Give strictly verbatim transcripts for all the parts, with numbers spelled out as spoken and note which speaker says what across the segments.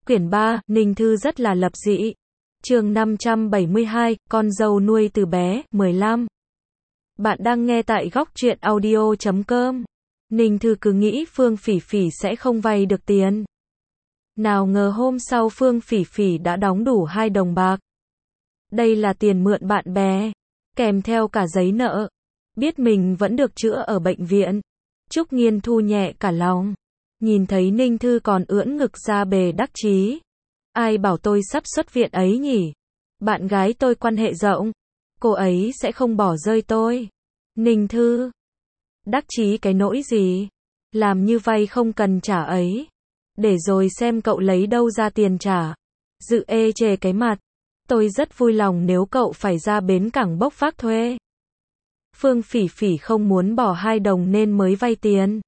Speaker 1: Quyển ba, Ninh Thư rất là lập dị. Chương năm trăm bảy mươi hai, con dâu nuôi từ bé, mười lăm. Bạn đang nghe tại góc truyện audio chấm com. Ninh Thư cứ nghĩ Phương Phỉ Phỉ sẽ không vay được tiền. Nào ngờ hôm sau Phương Phỉ Phỉ đã đóng đủ hai đồng bạc. Đây là tiền mượn bạn bè, kèm theo cả giấy nợ. Biết mình vẫn được chữa ở bệnh viện, Trúc Nghiên Thu nhẹ cả lòng. Nhìn thấy Ninh Thư còn ưỡn ngực ra bề đắc chí. Ai bảo tôi sắp xuất viện ấy nhỉ? Bạn gái tôi quan hệ rộng, cô ấy sẽ không bỏ rơi tôi. Ninh Thư đắc chí cái nỗi gì? Làm như vay không cần trả ấy. Để rồi xem cậu lấy đâu ra tiền trả. Dự ê chề cái mặt. Tôi rất vui lòng nếu cậu phải ra bến cảng bốc vác thuê. Phương Phỉ Phỉ không muốn bỏ hai đồng nên mới vay tiền.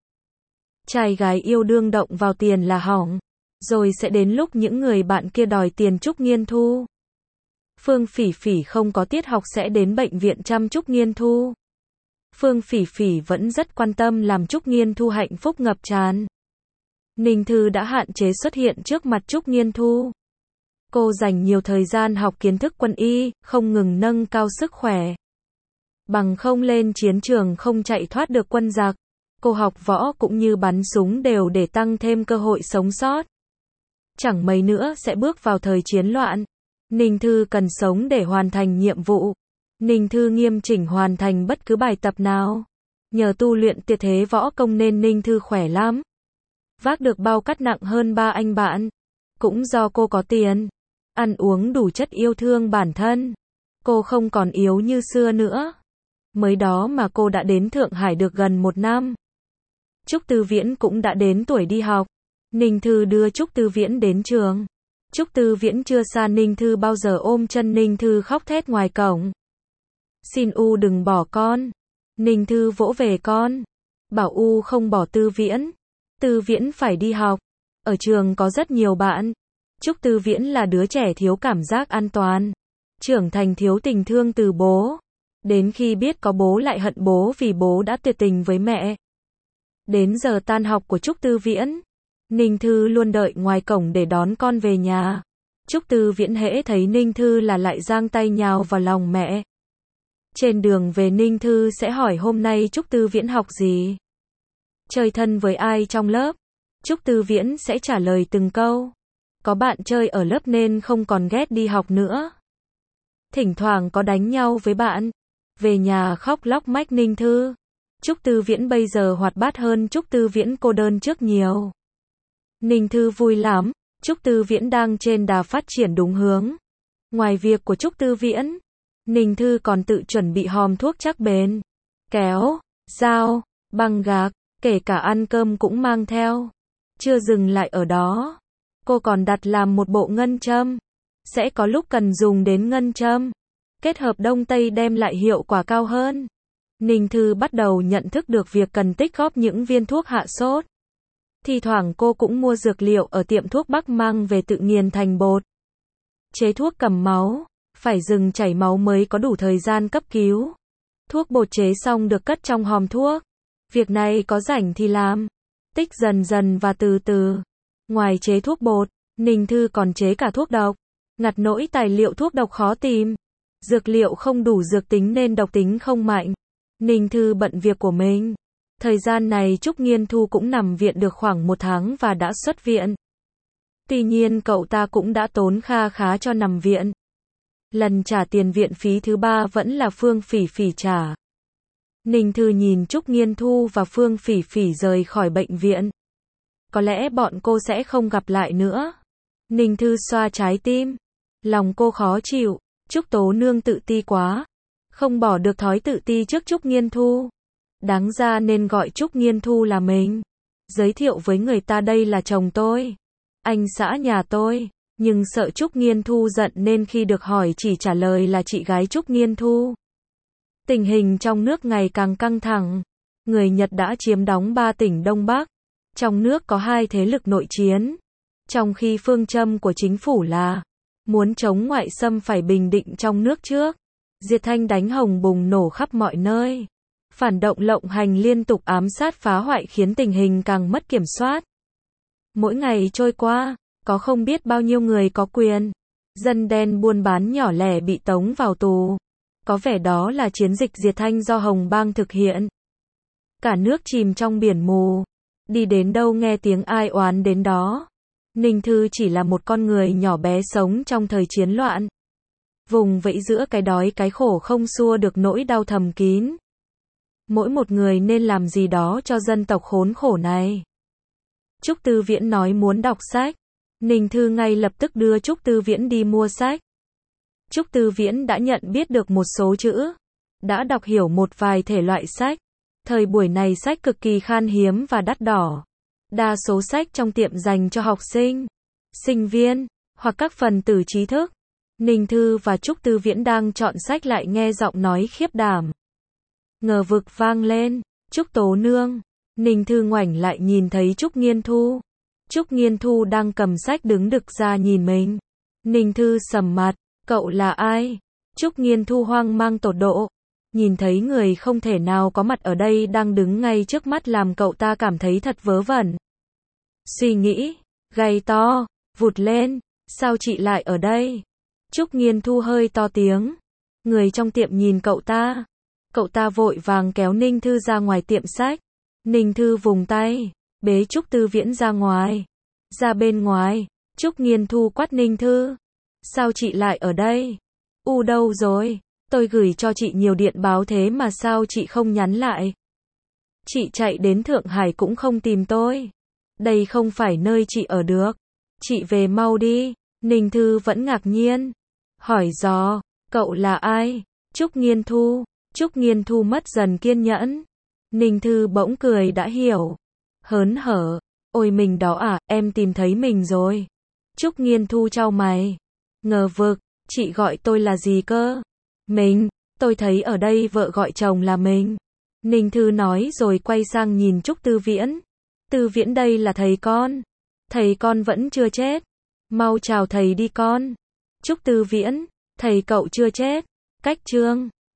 Speaker 1: Trai gái yêu đương động vào tiền là hỏng. Rồi sẽ đến lúc những người bạn kia đòi tiền Trúc Nghiên Thu. Phương Phỉ Phỉ không có tiết học sẽ đến bệnh viện chăm Trúc Nghiên Thu. Phương Phỉ Phỉ vẫn rất quan tâm làm Trúc Nghiên Thu hạnh phúc ngập tràn. Ninh Thư đã hạn chế xuất hiện trước mặt Trúc Nghiên Thu. Cô dành nhiều thời gian học kiến thức quân y, không ngừng nâng cao sức khỏe. Bằng không lên chiến trường không chạy thoát được quân giặc. Cô học võ cũng như bắn súng đều để tăng thêm cơ hội sống sót. Chẳng mấy nữa sẽ bước vào thời chiến loạn. Ninh Thư cần sống để hoàn thành nhiệm vụ. Ninh Thư nghiêm chỉnh hoàn thành bất cứ bài tập nào. Nhờ tu luyện tuyệt thế võ công nên Ninh Thư khỏe lắm. Vác được bao cát nặng hơn ba anh bạn. Cũng do cô có tiền. Ăn uống đủ chất yêu thương bản thân. Cô không còn yếu như xưa nữa. Mới đó mà cô đã đến Thượng Hải được gần một năm. Trúc Tư Viễn cũng đã đến tuổi đi học. Ninh Thư đưa Trúc Tư Viễn đến trường. Trúc Tư Viễn chưa xa Ninh Thư bao giờ ôm chân Ninh Thư khóc thét ngoài cổng. Xin U đừng bỏ con. Ninh Thư vỗ về con. Bảo U không bỏ Tư Viễn. Tư Viễn phải đi học. Ở trường có rất nhiều bạn. Trúc Tư Viễn là đứa trẻ thiếu cảm giác an toàn. Trưởng thành thiếu tình thương từ bố. Đến khi biết có bố lại hận bố vì bố đã tuyệt tình với mẹ. Đến giờ tan học của Trúc Tư Viễn, Ninh Thư luôn đợi ngoài cổng để đón con về nhà. Trúc Tư Viễn hễ thấy Ninh Thư là lại giang tay nhào vào lòng mẹ. Trên đường về Ninh Thư sẽ hỏi hôm nay Trúc Tư Viễn học gì? Chơi thân với ai trong lớp? Trúc Tư Viễn sẽ trả lời từng câu. Có bạn chơi ở lớp nên không còn ghét đi học nữa. Thỉnh thoảng có đánh nhau với bạn. Về nhà khóc lóc mách Ninh Thư. Trúc Tư Viễn bây giờ hoạt bát hơn Trúc Tư Viễn cô đơn trước nhiều. Ninh Thư vui lắm. Trúc Tư Viễn đang trên đà phát triển đúng hướng. Ngoài việc của Trúc Tư Viễn, Ninh Thư còn tự chuẩn bị hòm thuốc chắc bền, kéo, dao, băng gạc, kể cả ăn cơm cũng mang theo. Chưa dừng lại ở đó, cô còn đặt làm một bộ ngân châm. Sẽ có lúc cần dùng đến ngân châm. Kết hợp Đông Tây đem lại hiệu quả cao hơn. Ninh Thư bắt đầu nhận thức được việc cần tích góp những viên thuốc hạ sốt. Thì thoảng cô cũng mua dược liệu ở tiệm thuốc Bắc mang về tự nghiền thành bột. Chế thuốc cầm máu, phải dừng chảy máu mới có đủ thời gian cấp cứu. Thuốc bột chế xong được cất trong hòm thuốc. Việc này có rảnh thì làm. Tích dần dần và từ từ. Ngoài chế thuốc bột, Ninh Thư còn chế cả thuốc độc. Ngặt nỗi tài liệu thuốc độc khó tìm. Dược liệu không đủ dược tính nên độc tính không mạnh. Ninh Thư bận việc của mình. Thời gian này Trúc Nghiên Thu cũng nằm viện được khoảng một tháng và đã xuất viện. Tuy nhiên cậu ta cũng đã tốn kha khá cho nằm viện. Lần trả tiền viện phí thứ ba vẫn là Phương Phỉ Phỉ trả. Ninh Thư nhìn Trúc Nghiên Thu và Phương Phỉ Phỉ rời khỏi bệnh viện. Có lẽ bọn cô sẽ không gặp lại nữa. Ninh Thư xoa trái tim. Lòng cô khó chịu. Trúc Tố Nương tự ti quá. Không bỏ được thói tự ti trước Trúc Nghiên Thu. Đáng ra nên gọi Trúc Nghiên Thu là mình. Giới thiệu với người ta đây là chồng tôi. Anh xã nhà tôi. Nhưng sợ Trúc Nghiên Thu giận nên khi được hỏi chỉ trả lời là chị gái Trúc Nghiên Thu. Tình hình trong nước ngày càng căng thẳng. Người Nhật đã chiếm đóng ba tỉnh Đông Bắc. Trong nước có hai thế lực nội chiến. Trong khi phương châm của chính phủ là muốn chống ngoại xâm phải bình định trong nước trước. Diệt thanh đánh hồng bùng nổ khắp mọi nơi. Phản động lộng hành liên tục ám sát phá hoại khiến tình hình càng mất kiểm soát. Mỗi ngày trôi qua, có không biết bao nhiêu người có quyền. Dân đen buôn bán nhỏ lẻ bị tống vào tù. Có vẻ đó là chiến dịch diệt thanh do Hồng Bang thực hiện. Cả nước chìm trong biển mù. Đi đến đâu nghe tiếng ai oán đến đó. Ninh Thư chỉ là một con người nhỏ bé sống trong thời chiến loạn. Vùng vẫy giữa cái đói cái khổ không xua được nỗi đau thầm kín. Mỗi một người nên làm gì đó cho dân tộc khốn khổ này. Trúc Tư Viễn nói muốn đọc sách. Ninh Thư ngay lập tức đưa Trúc Tư Viễn đi mua sách. Trúc Tư Viễn đã nhận biết được một số chữ. Đã đọc hiểu một vài thể loại sách. Thời buổi này sách cực kỳ khan hiếm và đắt đỏ. Đa số sách trong tiệm dành cho học sinh, sinh viên, hoặc các phần tử trí thức. Ninh Thư và Trúc Tư Viễn đang chọn sách lại nghe giọng nói khiếp đảm. Ngờ vực vang lên. Trúc Tố Nương. Ninh Thư ngoảnh lại nhìn thấy Trúc Nghiên Thu. Trúc Nghiên Thu đang cầm sách đứng đực ra nhìn mình. Ninh Thư sầm mặt. Cậu là ai? Trúc Nghiên Thu hoang mang tột độ. Nhìn thấy người không thể nào có mặt ở đây đang đứng ngay trước mắt làm cậu ta cảm thấy thật vớ vẩn. Suy nghĩ, gay to, vụt lên, sao chị lại ở đây? Trúc Nghiên Thu hơi to tiếng. Người trong tiệm nhìn cậu ta. Cậu ta vội vàng kéo Ninh Thư ra ngoài tiệm sách. Ninh Thư vùng tay, bế Trúc Tư Viễn ra ngoài. Ra bên ngoài, Trúc Nghiên Thu quát Ninh Thư. Sao chị lại ở đây? U đâu rồi? Tôi gửi cho chị nhiều điện báo thế mà sao chị không nhắn lại? Chị chạy đến Thượng Hải cũng không tìm tôi. Đây không phải nơi chị ở được. Chị về mau đi. Ninh Thư vẫn ngạc nhiên. Hỏi dò, cậu là ai? Trúc Nghiên Thu. Trúc Nghiên Thu mất dần kiên nhẫn. Ninh Thư bỗng cười đã hiểu. Hớn hở. Ôi mình đó à, em tìm thấy mình rồi. Trúc Nghiên Thu chau mày. Ngờ vực, chị gọi tôi là gì cơ? Mình, tôi thấy ở đây vợ gọi chồng là mình. Ninh Thư nói rồi quay sang nhìn Trúc Tư Viễn. Tư Viễn đây là thầy con. Thầy con vẫn chưa chết. Mau chào thầy đi con. Trúc Tư Viễn, thầy cậu chưa chết. Cách chương